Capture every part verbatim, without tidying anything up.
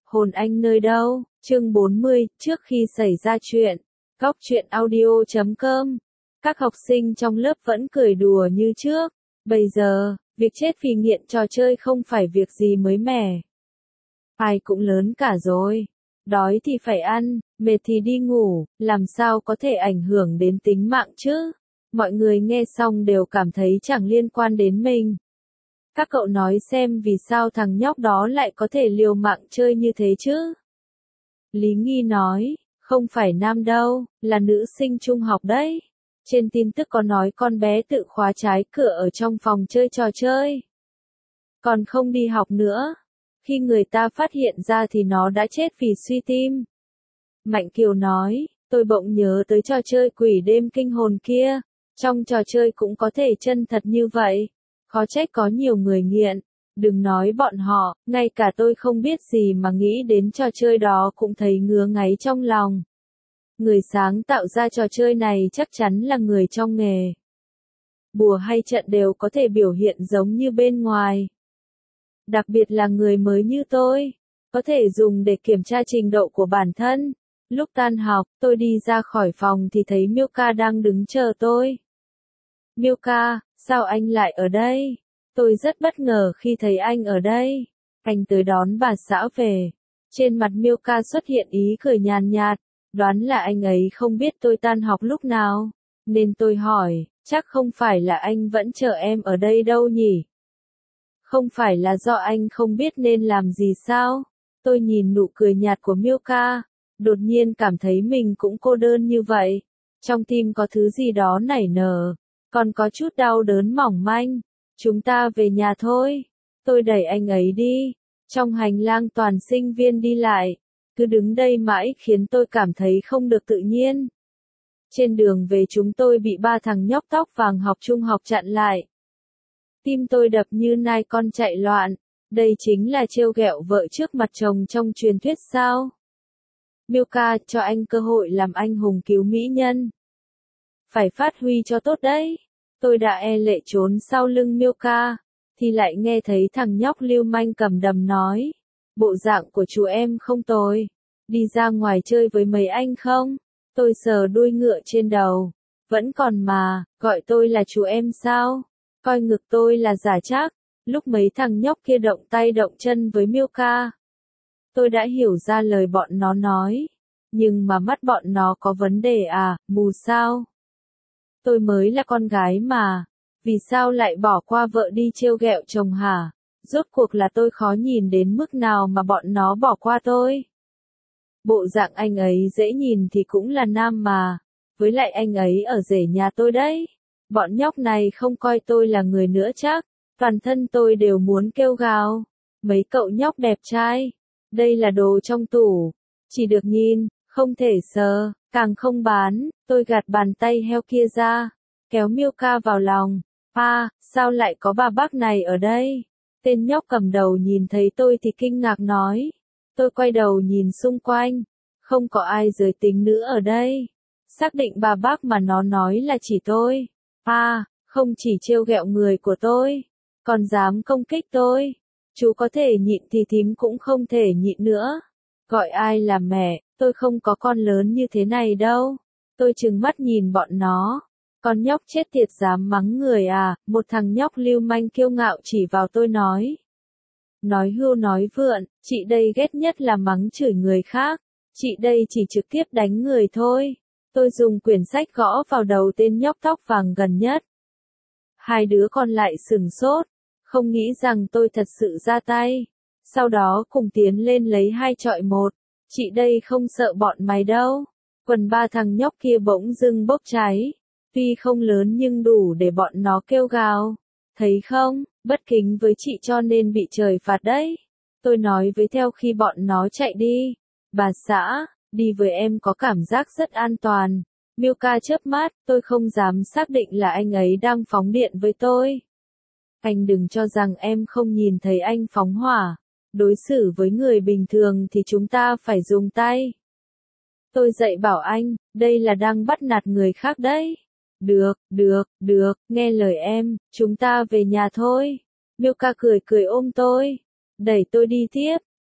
Hồn anh nơi đâu? Chương bốn mươi, trước khi xảy ra chuyện. Góc truyện audio chấm com. Các học sinh trong lớp vẫn cười đùa như trước. Bây giờ, việc chết vì nghiện trò chơi không phải việc gì mới mẻ. Ai cũng lớn cả rồi. Đói thì phải ăn, mệt thì đi ngủ, làm sao có thể ảnh hưởng đến tính mạng chứ? Mọi người nghe xong đều cảm thấy chẳng liên quan đến mình. Các cậu nói xem vì sao thằng nhóc đó lại có thể liều mạng chơi như thế chứ? Lý Nghi nói, không phải nam đâu, là nữ sinh trung học đấy. Trên tin tức có nói con bé tự khóa trái cửa ở trong phòng chơi trò chơi. Còn không đi học nữa. Khi người ta phát hiện ra thì nó đã chết vì suy tim. Mạnh Kiều nói, tôi bỗng nhớ tới trò chơi quỷ đêm kinh hồn kia. Trong trò chơi cũng có thể chân thật như vậy. Khó trách có nhiều người nghiện. Đừng nói bọn họ, ngay cả tôi không biết gì mà nghĩ đến trò chơi đó cũng thấy ngứa ngáy trong lòng. Người sáng tạo ra trò chơi này chắc chắn là người trong nghề. Bùa hay trận đều có thể biểu hiện giống như bên ngoài. Đặc biệt là người mới như tôi, có thể dùng để kiểm tra trình độ của bản thân. Lúc tan học, tôi đi ra khỏi phòng thì thấy Milka đang đứng chờ tôi. Milka, sao anh lại ở đây? Tôi rất bất ngờ khi thấy anh ở đây. Anh tới đón bà xã về. Trên mặt Milka xuất hiện ý cười nhàn nhạt, đoán là anh ấy không biết tôi tan học lúc nào. Nên tôi hỏi, chắc không phải là anh vẫn chờ em ở đây đâu nhỉ? Không phải là do anh không biết nên làm gì sao? Tôi nhìn nụ cười nhạt của Milka, đột nhiên cảm thấy mình cũng cô đơn như vậy. Trong tim có thứ gì đó nảy nở, còn có chút đau đớn mỏng manh. Chúng ta về nhà thôi. Tôi đẩy anh ấy đi. Trong hành lang toàn sinh viên đi lại, cứ đứng đây mãi khiến tôi cảm thấy không được tự nhiên. Trên đường về chúng tôi bị ba thằng nhóc tóc vàng học trung học chặn lại. Tim tôi đập như nai con chạy loạn. Đây chính là trêu ghẹo vợ trước mặt chồng trong truyền thuyết sao? Milka, cho anh cơ hội làm anh hùng cứu mỹ nhân. Phải phát huy cho tốt đấy. Tôi đã e lệ trốn sau lưng Milka, thì lại nghe thấy thằng nhóc lưu manh cầm đầm nói. Bộ dạng của chú em không tồi. Đi ra ngoài chơi với mấy anh không? Tôi sờ đuôi ngựa trên đầu. Vẫn còn mà, gọi tôi là chú em sao? Coi ngực tôi là giả trác. Lúc mấy thằng nhóc kia động tay động chân với Milka, tôi đã hiểu ra lời bọn nó nói. Nhưng mà mắt bọn nó có vấn đề à, mù sao? Tôi mới là con gái mà. Vì sao lại bỏ qua vợ đi trêu ghẹo chồng hả? Rốt cuộc là tôi khó nhìn đến mức nào mà bọn nó bỏ qua tôi? Bộ dạng anh ấy dễ nhìn thì cũng là nam mà. Với lại anh ấy ở rể nhà tôi đấy. Bọn nhóc này không coi tôi là người nữa chắc. Toàn thân tôi đều muốn kêu gào. Mấy cậu nhóc đẹp trai. Đây là đồ trong tủ. Chỉ được nhìn, không thể sờ, càng không bán. Tôi gạt bàn tay heo kia ra. Kéo Milka vào lòng. À, sao lại có bà bác này ở đây? Tên nhóc cầm đầu nhìn thấy tôi thì kinh ngạc nói. Tôi quay đầu nhìn xung quanh. Không có ai giới tính nữa ở đây. Xác định bà bác mà nó nói là chỉ tôi. À, không chỉ trêu ghẹo người của tôi, còn dám công kích tôi. Chú có thể nhịn thì thím cũng không thể nhịn nữa. Gọi ai là mẹ, tôi không có con lớn như thế này đâu. Tôi trừng mắt nhìn bọn nó. Con nhóc chết tiệt dám mắng người à, một thằng nhóc lưu manh kiêu ngạo chỉ vào tôi nói. Nói hưu nói vượn, chị đây ghét nhất là mắng chửi người khác. Chị đây chỉ trực tiếp đánh người thôi. Tôi dùng quyển sách gõ vào đầu tên nhóc tóc vàng gần nhất. Hai đứa còn lại sửng sốt, không nghĩ rằng tôi thật sự ra tay. Sau đó cùng tiến lên lấy hai chọi một. Chị đây không sợ bọn mày đâu. Quần ba thằng nhóc kia bỗng dưng bốc cháy. Tuy không lớn nhưng đủ để bọn nó kêu gào. Thấy không, bất kính với chị cho nên bị trời phạt đấy. Tôi nói với theo khi bọn nó chạy đi. Bà xã, đi với em có cảm giác rất an toàn. Milka chớp mắt, tôi không dám xác định là anh ấy đang phóng điện với tôi. Anh đừng cho rằng em không nhìn thấy anh phóng hỏa. Đối xử với người bình thường thì chúng ta phải dùng tay. Tôi dạy bảo anh, đây là đang bắt nạt người khác đấy. Được, được, được, nghe lời em, chúng ta về nhà thôi. Milka cười cười ôm tôi. Đẩy tôi đi tiếp,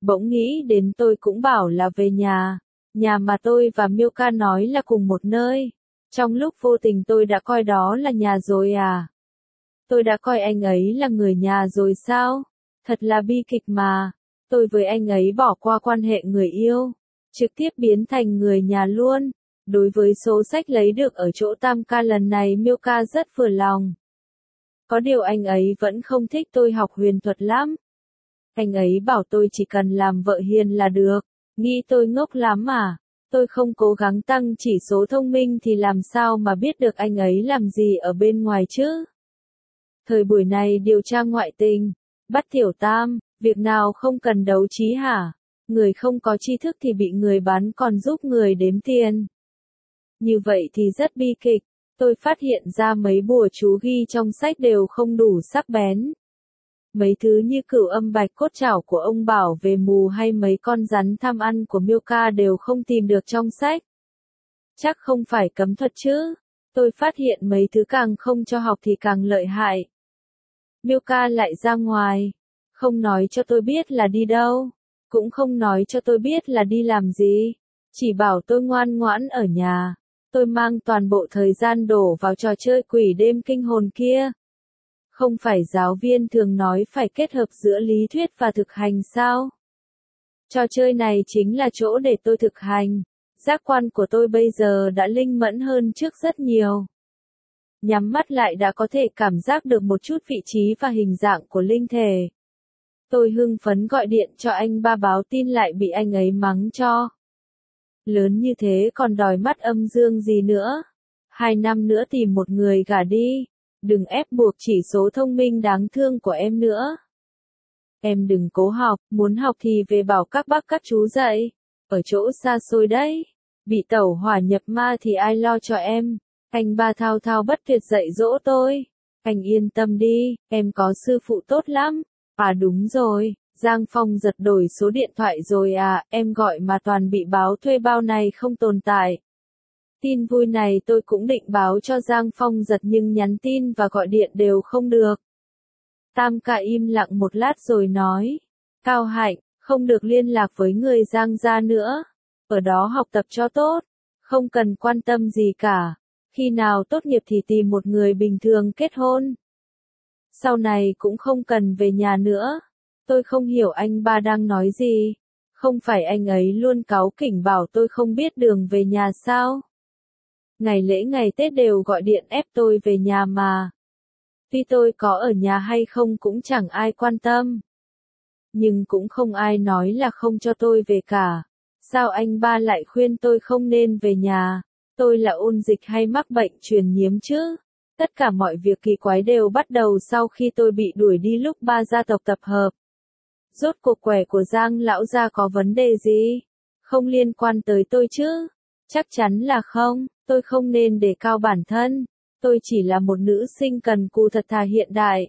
Bỗng nghĩ đến tôi cũng bảo là về nhà, nhà mà tôi và Milka nói là cùng một nơi. Trong lúc vô tình tôi đã coi đó là nhà rồi à? Tôi đã coi anh ấy là người nhà rồi sao? Thật là bi kịch mà. Tôi với anh ấy bỏ qua quan hệ người yêu, trực tiếp biến thành người nhà luôn. Đối với số sách lấy được ở chỗ Tam ca lần này Milka rất vừa lòng. Có điều anh ấy vẫn không thích tôi học huyền thuật lắm. Anh ấy bảo tôi chỉ cần làm vợ hiền là được. Nghĩ tôi ngốc lắm à? Tôi không cố gắng tăng chỉ số thông minh thì làm sao mà biết được anh ấy làm gì ở bên ngoài chứ? Thời buổi này điều tra ngoại tình, bắt tiểu tam, việc nào không cần đấu trí hả? Người không có tri thức thì bị người bán còn giúp người đếm tiền. Như vậy thì rất bi kịch. Tôi phát hiện ra mấy bùa chú ghi trong sách đều không đủ sắc bén. Mấy thứ như cửu âm bạch cốt chảo của ông Bảo về mù hay mấy con rắn tham ăn của Milka đều không tìm được trong sách. Chắc không phải cấm thuật chứ. Tôi phát hiện mấy thứ càng không cho học thì càng lợi hại. Milka lại ra ngoài, không nói cho tôi biết là đi đâu, cũng không nói cho tôi biết là đi làm gì, chỉ bảo tôi ngoan ngoãn ở nhà. Tôi mang toàn bộ thời gian đổ vào trò chơi quỷ đêm kinh hồn kia. Không phải giáo viên thường nói phải kết hợp giữa lý thuyết và thực hành sao? Trò chơi này chính là chỗ để tôi thực hành. Giác quan của tôi bây giờ đã linh mẫn hơn trước rất nhiều. Nhắm mắt lại đã có thể cảm giác được một chút vị trí và hình dạng của linh thể. Tôi hưng phấn gọi điện cho anh ba báo tin lại bị anh ấy mắng cho. Lớn như thế còn đòi mắt âm dương gì nữa. Hai năm nữa tìm một người gả đi. Đừng ép buộc chỉ số thông minh đáng thương của em nữa. Em đừng cố học, muốn học thì về bảo các bác các chú dạy. Ở chỗ xa xôi đấy. Bị tẩu hỏa nhập ma thì ai lo cho em. Anh ba thao thao bất tuyệt dạy dỗ tôi. Anh yên tâm đi, em có sư phụ tốt lắm. À đúng rồi, Giang Phong giật đổi số điện thoại rồi à, em gọi mà toàn bị báo thuê bao này không tồn tại. Tin vui này tôi cũng định báo cho Giang Phong giật nhưng nhắn tin và gọi điện đều không được. Tam ca im lặng một lát rồi nói. Cao Hạnh, không được liên lạc với người Giang gia nữa. Ở đó học tập cho tốt. Không cần quan tâm gì cả. Khi nào tốt nghiệp thì tìm một người bình thường kết hôn. Sau này cũng không cần về nhà nữa. Tôi không hiểu anh ba đang nói gì. Không phải anh ấy luôn cáu kỉnh bảo tôi không biết đường về nhà sao? Ngày lễ ngày Tết đều gọi điện ép tôi về nhà mà. Tuy tôi có ở nhà hay không cũng chẳng ai quan tâm. Nhưng cũng không ai nói là không cho tôi về cả. Sao anh ba lại khuyên tôi không nên về nhà? Tôi là ôn dịch hay mắc bệnh truyền nhiễm chứ? Tất cả mọi việc kỳ quái đều bắt đầu sau khi tôi bị đuổi đi lúc ba gia tộc tập hợp. Rốt cuộc quẻ của Giang lão gia có vấn đề gì? Không liên quan tới tôi chứ? Chắc chắn là không, tôi không nên đề cao bản thân. Tôi chỉ là một nữ sinh cần cù thật thà hiện đại.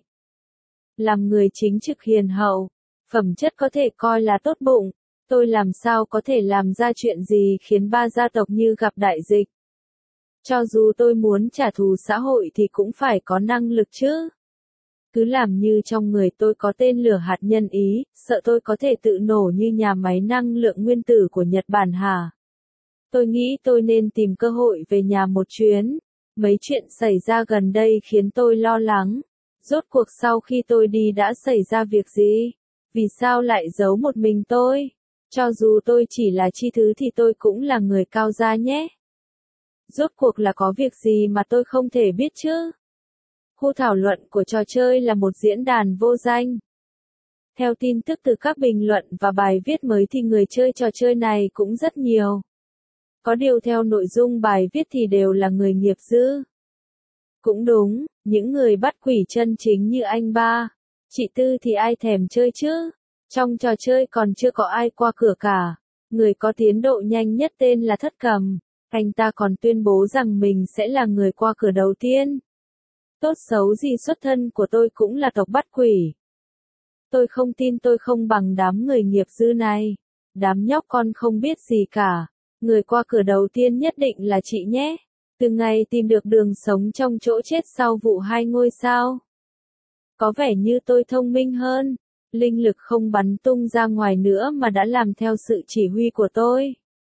Làm người chính trực hiền hậu, phẩm chất có thể coi là tốt bụng. Tôi làm sao có thể làm ra chuyện gì khiến ba gia tộc như gặp đại dịch. Cho dù tôi muốn trả thù xã hội thì cũng phải có năng lực chứ. Cứ làm như trong người tôi có tên lửa hạt nhân ý, sợ tôi có thể tự nổ như nhà máy năng lượng nguyên tử của Nhật Bản hả? Tôi nghĩ tôi nên tìm cơ hội về nhà một chuyến. Mấy chuyện xảy ra gần đây khiến tôi lo lắng. Rốt cuộc sau khi tôi đi đã xảy ra việc gì? Vì sao lại giấu một mình tôi? Cho dù tôi chỉ là chi thứ thì tôi cũng là người cao gia nhé. Rốt cuộc là có việc gì mà tôi không thể biết chứ? Khu thảo luận của trò chơi là một diễn đàn vô danh. Theo tin tức từ các bình luận và bài viết mới thì người chơi trò chơi này cũng rất nhiều. Có điều theo nội dung bài viết thì đều là người nghiệp dư. Cũng đúng, những người bắt quỷ chân chính như anh ba, chị Tư thì ai thèm chơi chứ? Trong trò chơi còn chưa có ai qua cửa cả. Người có tiến độ nhanh nhất tên là Thất Cầm. Anh ta còn tuyên bố rằng mình sẽ là người qua cửa đầu tiên. Tốt xấu gì xuất thân của tôi cũng là tộc bắt quỷ. Tôi không tin tôi không bằng đám người nghiệp dư này. Đám nhóc con không biết gì cả. Người qua cửa đầu tiên nhất định là chị nhé. Từ ngày tìm được đường sống trong chỗ chết sau vụ hai ngôi sao. Có vẻ như tôi thông minh hơn. linh lực không bắn tung ra ngoài nữa mà đã làm theo sự chỉ huy của tôi.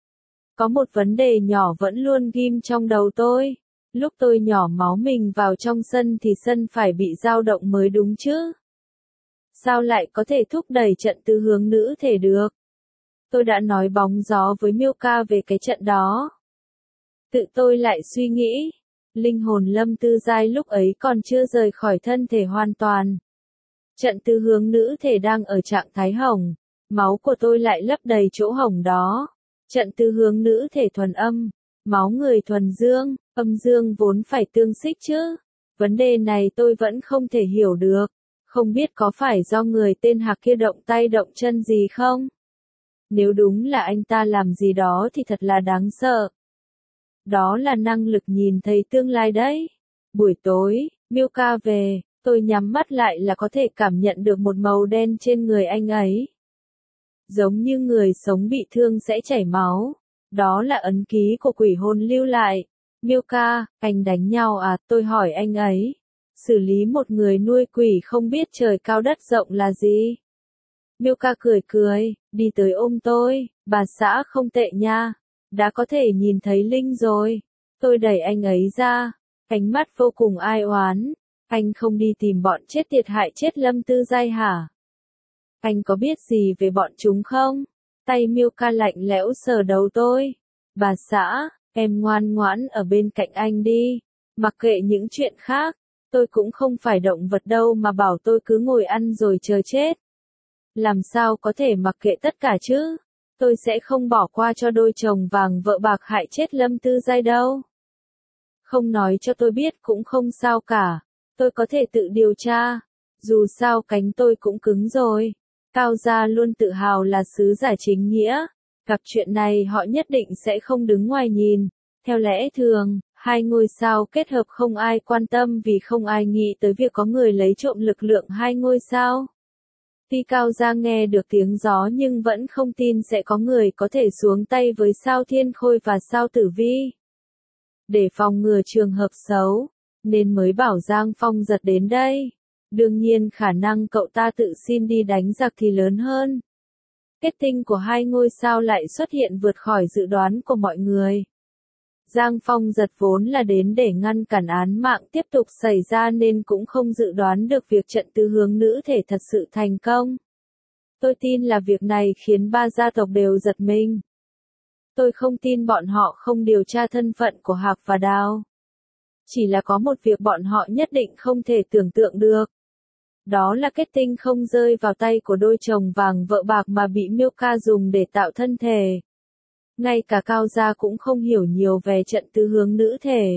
Có một vấn đề nhỏ vẫn luôn ghim trong đầu tôi. Lúc tôi nhỏ máu mình vào trong sân thì sân phải bị dao động mới đúng chứ. Sao lại có thể thúc đẩy trận tứ hướng nữ thể được? Tôi đã nói bóng gió với Milka về cái trận đó. Tự tôi lại suy nghĩ, linh hồn Lâm Tư Giai lúc ấy còn chưa rời khỏi thân thể hoàn toàn. Trận tứ hướng nữ thể đang ở trạng thái hồng, máu của tôi lại lấp đầy chỗ hồng đó. Trận tứ hướng nữ thể thuần âm, máu người thuần dương, âm dương vốn phải tương xích chứ. Vấn đề này tôi vẫn không thể hiểu được, không biết có phải do người tên Hạc kia động tay động chân gì không? Nếu đúng là anh ta làm gì đó thì thật là đáng sợ. Đó là năng lực nhìn thấy tương lai đấy. Buổi tối, Milka về, tôi nhắm mắt lại là có thể cảm nhận được một màu đen trên người anh ấy. Giống như người sống bị thương sẽ chảy máu. Đó là ấn ký của quỷ hồn lưu lại. Milka, anh đánh nhau à? Tôi hỏi anh ấy. Xử lý một người nuôi quỷ không biết trời cao đất rộng là gì? Milka cười cười, đi tới ôm tôi. Bà xã không tệ nha. Đã có thể nhìn thấy Linh rồi. Tôi đẩy anh ấy ra. Ánh mắt vô cùng ai oán. Anh không đi tìm bọn chết tiệt hại chết Lâm Tư Giai hả? Anh có biết gì về bọn chúng không? Tay Milka lạnh lẽo sờ đầu tôi. Bà xã, em ngoan ngoãn ở bên cạnh anh đi. Mặc kệ những chuyện khác. Tôi cũng không phải động vật đâu mà bảo tôi cứ ngồi ăn rồi chờ chết. Làm sao có thể mặc kệ tất cả chứ? Tôi sẽ không bỏ qua cho đôi chồng vàng vợ bạc hại chết Lâm Tư Giai đâu. Không nói cho tôi biết cũng không sao cả. Tôi có thể tự điều tra. Dù sao cánh tôi cũng cứng rồi. Cao gia luôn tự hào là sứ giả chính nghĩa. Gặp chuyện này họ nhất định sẽ không đứng ngoài nhìn. Theo lẽ thường, hai ngôi sao kết hợp không ai quan tâm vì không ai nghĩ tới việc có người lấy trộm lực lượng hai ngôi sao. Tuy Cao gia nghe được tiếng gió nhưng vẫn không tin sẽ có người có thể xuống tay với sao Thiên Khôi và sao Tử Vi. Để phòng ngừa trường hợp xấu, nên mới bảo Giang Phong giật đến đây. Đương nhiên khả năng cậu ta tự xin đi đánh giặc thì lớn hơn. Kết tinh của hai ngôi sao lại xuất hiện vượt khỏi dự đoán của mọi người. Giang Phong giật vốn là đến để ngăn cản án mạng tiếp tục xảy ra nên cũng không dự đoán được việc trận tứ hướng nữ thể thật sự thành công. Tôi tin là việc này khiến ba gia tộc đều giật mình. Tôi không tin bọn họ không điều tra thân phận của Hạc và Đào. Chỉ là có một việc bọn họ nhất định không thể tưởng tượng được. Đó là kết tinh không rơi vào tay của đôi chồng vàng vợ bạc mà bị Milka dùng để tạo thân thể. Ngay cả Cao gia cũng không hiểu nhiều về trận tứ hướng nữ thể.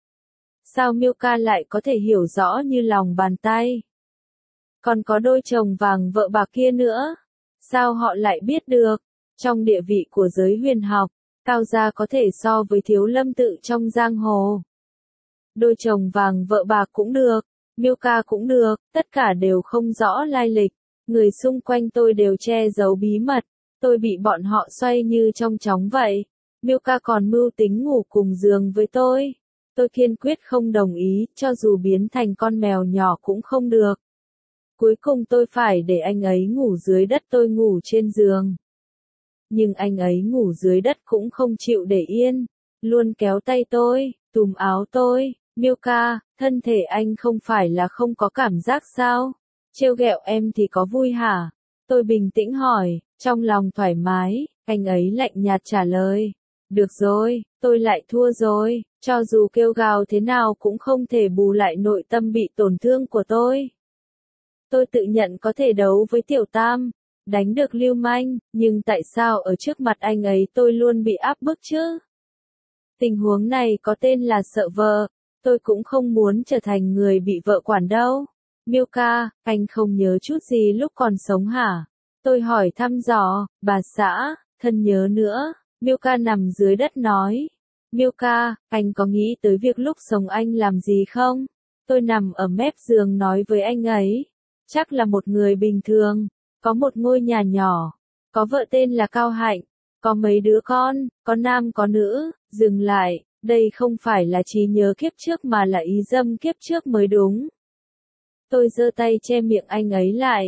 Sao Milka lại có thể hiểu rõ như lòng bàn tay? Còn có đôi chồng vàng vợ bạc kia nữa. Sao họ lại biết được? Trong địa vị của giới huyền học, Cao gia có thể so với Thiếu Lâm tự trong giang hồ. Đôi chồng vàng vợ bạc cũng được, Milka cũng được, tất cả đều không rõ lai lịch. Người xung quanh tôi đều che giấu bí mật. Tôi bị bọn họ xoay như trong chóng vậy. Milka còn mưu tính ngủ cùng giường với tôi. Tôi kiên quyết không đồng ý, cho dù biến thành con mèo nhỏ cũng không được. Cuối cùng tôi phải để anh ấy ngủ dưới đất, tôi ngủ trên giường. Nhưng anh ấy ngủ dưới đất cũng không chịu để yên. Luôn kéo tay tôi, túm áo tôi. Milka, thân thể anh không phải là không có cảm giác sao? Trêu ghẹo em thì có vui hả? Tôi bình tĩnh hỏi, trong lòng thoải mái. Anh ấy lạnh nhạt trả lời. Được rồi, tôi lại thua rồi. Cho dù kêu gào thế nào cũng không thể bù lại nội tâm bị tổn thương của tôi. Tôi tự nhận có thể đấu với Tiểu Tam, đánh được Lưu Manh, nhưng tại sao ở trước mặt anh ấy tôi luôn bị áp bức chứ? Tình huống này có tên là sợ vợ. Tôi cũng không muốn trở thành người bị vợ quản đâu. Milka, anh không nhớ chút gì lúc còn sống hả? Tôi hỏi thăm dò, bà xã, thân nhớ nữa. Milka nằm dưới đất nói. Milka, anh có nghĩ tới việc lúc sống anh làm gì không? Tôi nằm ở mép giường nói với anh ấy. Chắc là một người bình thường, có một ngôi nhà nhỏ, có vợ tên là Cao Hạnh, có mấy đứa con, có nam có nữ. Dừng lại, đây không phải là trí nhớ kiếp trước mà là ý dâm kiếp trước mới đúng. Tôi giơ tay che miệng anh ấy lại.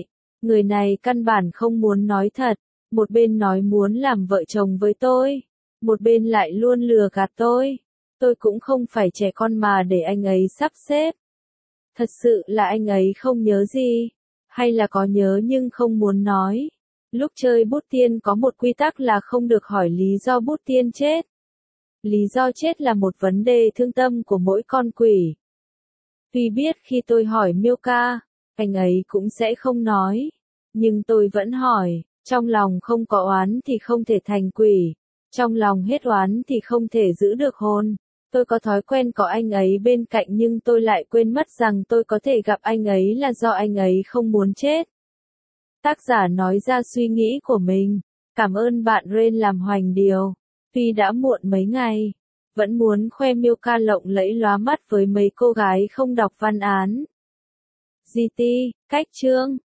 Người này căn bản không muốn nói thật, một bên nói muốn làm vợ chồng với tôi, một bên lại luôn lừa gạt tôi. Tôi cũng không phải trẻ con mà để anh ấy sắp xếp. Thật sự là anh ấy không nhớ gì, hay là có nhớ nhưng không muốn nói. Lúc chơi bút tiên có một quy tắc là không được hỏi lý do bút tiên chết. Lý do chết là một vấn đề thương tâm của mỗi con quỷ. Tuy biết khi tôi hỏi Milka, anh ấy cũng sẽ không nói. Nhưng tôi vẫn hỏi, trong lòng không có oán thì không thể thành quỷ. Trong lòng hết oán thì không thể giữ được hồn. Tôi có thói quen có anh ấy bên cạnh nhưng tôi lại quên mất rằng tôi có thể gặp anh ấy là do anh ấy không muốn chết. Tác giả nói ra suy nghĩ của mình. Cảm ơn bạn Ren làm hoành điều. Tuy đã muộn mấy ngày, vẫn muốn khoe Milka lộng lẫy lóa mắt với mấy cô gái không đọc văn án. giê tê, cách chương.